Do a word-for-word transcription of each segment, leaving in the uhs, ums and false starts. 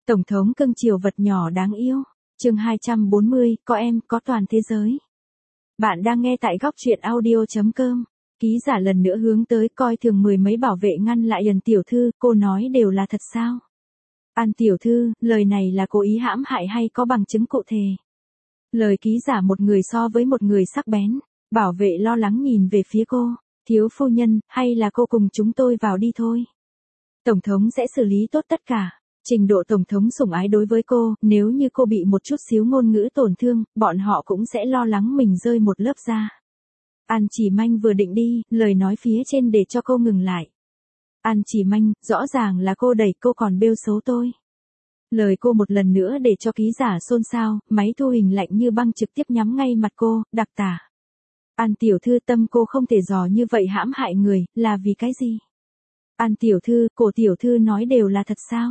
Tổng thống cưng chiều vật nhỏ đáng yêu. Chương hai trăm bốn mươi, có em, có toàn thế giới. Bạn đang nghe tại góc truyện audio chấm com. Ký giả lần nữa hướng tới coi thường mười mấy bảo vệ ngăn lại An tiểu thư, cô nói đều là thật sao? An tiểu thư, lời này là cố ý hãm hại hay có bằng chứng cụ thể? Lời ký giả một người so với một người sắc bén. Bảo vệ lo lắng nhìn về phía cô. Thiếu phu nhân, hay là cô cùng chúng tôi vào đi thôi. Tổng thống sẽ xử lý tốt tất cả. Trình độ tổng thống sủng ái đối với cô, nếu như cô bị một chút xíu ngôn ngữ tổn thương, bọn họ cũng sẽ lo lắng mình rơi một lớp da. An Chỉ Manh vừa định đi, lời nói phía trên để cho cô ngừng lại. An Chỉ Manh, rõ ràng là cô đẩy, cô còn bêu xấu tôi. Lời cô một lần nữa để cho ký giả xôn xao, máy thu hình lạnh như băng trực tiếp nhắm ngay mặt cô, đặc tả. An tiểu thư, tâm cô không thể dò như vậy hãm hại người, là vì cái gì? An tiểu thư, cổ tiểu thư nói đều là thật sao?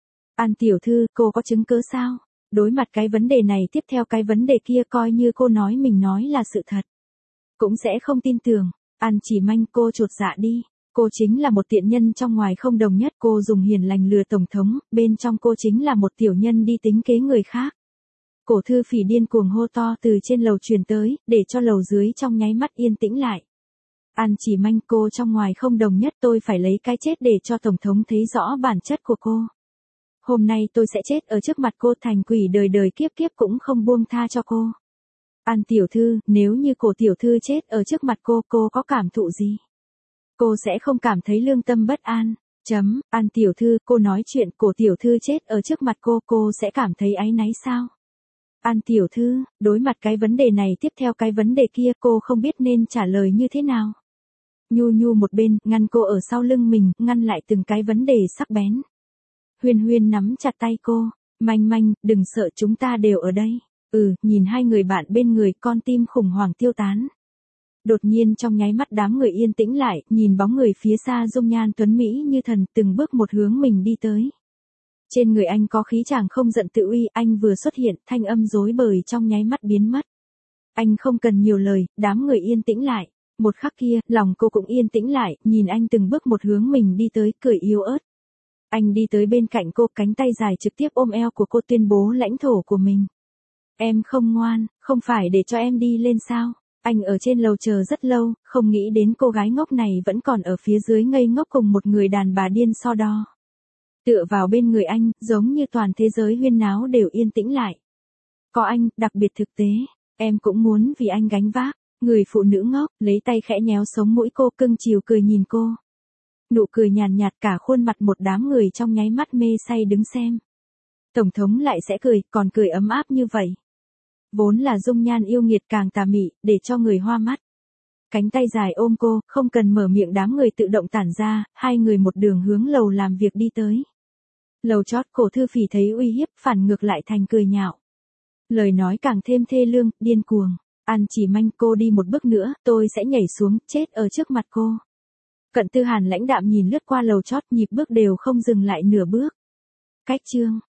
An tiểu thư, cô có chứng cứ sao? Đối mặt cái vấn đề này tiếp theo cái vấn đề kia coi như cô nói mình nói là sự thật. Cũng sẽ không tin tưởng. An Chỉ Manh, cô chột dạ đi. Cô chính là một tiện nhân trong ngoài không đồng nhất, cô dùng hiền lành lừa tổng thống, bên trong cô chính là một tiểu nhân đi tính kế người khác. Cổ thư phỉ điên cuồng hô to từ trên lầu truyền tới, để cho lầu dưới trong nháy mắt yên tĩnh lại. An Chỉ Manh, cô trong ngoài không đồng nhất, tôi phải lấy cái chết để cho tổng thống thấy rõ bản chất của cô. Hôm nay tôi sẽ chết ở trước mặt cô, thành quỷ đời đời kiếp kiếp cũng không buông tha cho cô. An tiểu thư, nếu như cổ tiểu thư chết ở trước mặt cô, cô có cảm thụ gì? Cô sẽ không cảm thấy lương tâm bất an. Chấm, An tiểu thư, cô nói chuyện cổ tiểu thư chết ở trước mặt cô, cô sẽ cảm thấy áy náy sao? An tiểu thư, đối mặt cái vấn đề này tiếp theo cái vấn đề kia, cô không biết nên trả lời như thế nào. Nhu Nhu một bên, ngăn cô ở sau lưng mình, ngăn lại từng cái vấn đề sắc bén. Huyên Huyên nắm chặt tay cô, Manh Manh, đừng sợ, chúng ta đều ở đây. Ừ, nhìn hai người bạn bên người, con tim khủng hoảng tiêu tán. Đột nhiên trong nháy mắt đám người yên tĩnh lại, nhìn bóng người phía xa dung nhan tuấn Mỹ như thần, từng bước một hướng mình đi tới. Trên người anh có khí chàng không giận tự uy, anh vừa xuất hiện, thanh âm rối bời trong nháy mắt biến mất. Anh không cần nhiều lời, đám người yên tĩnh lại. Một khắc kia, lòng cô cũng yên tĩnh lại, nhìn anh từng bước một hướng mình đi tới, cười yếu ớt. Anh đi tới bên cạnh cô, cánh tay dài trực tiếp ôm eo của cô, tuyên bố lãnh thổ của mình. Em không ngoan, không phải để cho em đi lên sao? Anh ở trên lầu chờ rất lâu, không nghĩ đến cô gái ngốc này vẫn còn ở phía dưới ngây ngốc cùng một người đàn bà điên so đo. Tựa vào bên người anh, giống như toàn thế giới huyên náo đều yên tĩnh lại. Có anh, đặc biệt thực tế, em cũng muốn vì anh gánh vác. Người phụ nữ ngốc, lấy tay khẽ nhéo sống mũi cô, cưng chiều cười nhìn cô. Nụ cười nhàn nhạt, cả khuôn mặt một đám người trong nháy mắt mê say đứng xem. Tổng thống lại sẽ cười, còn cười ấm áp như vậy. Vốn là dung nhan yêu nghiệt càng tà mị, để cho người hoa mắt. Cánh tay dài ôm cô, không cần mở miệng đám người tự động tản ra, hai người một đường hướng lầu làm việc đi tới. Lầu chót, cổ thư phỉ thấy uy hiếp, phản ngược lại thành cười nhạo. Lời nói càng thêm thê lương, điên cuồng. An Chỉ Manh, cô đi một bước nữa, tôi sẽ nhảy xuống, chết ở trước mặt cô. Cận Tư Hàn lãnh đạm nhìn lướt qua lầu chót, nhịp bước đều không dừng lại nửa bước. Cách chương.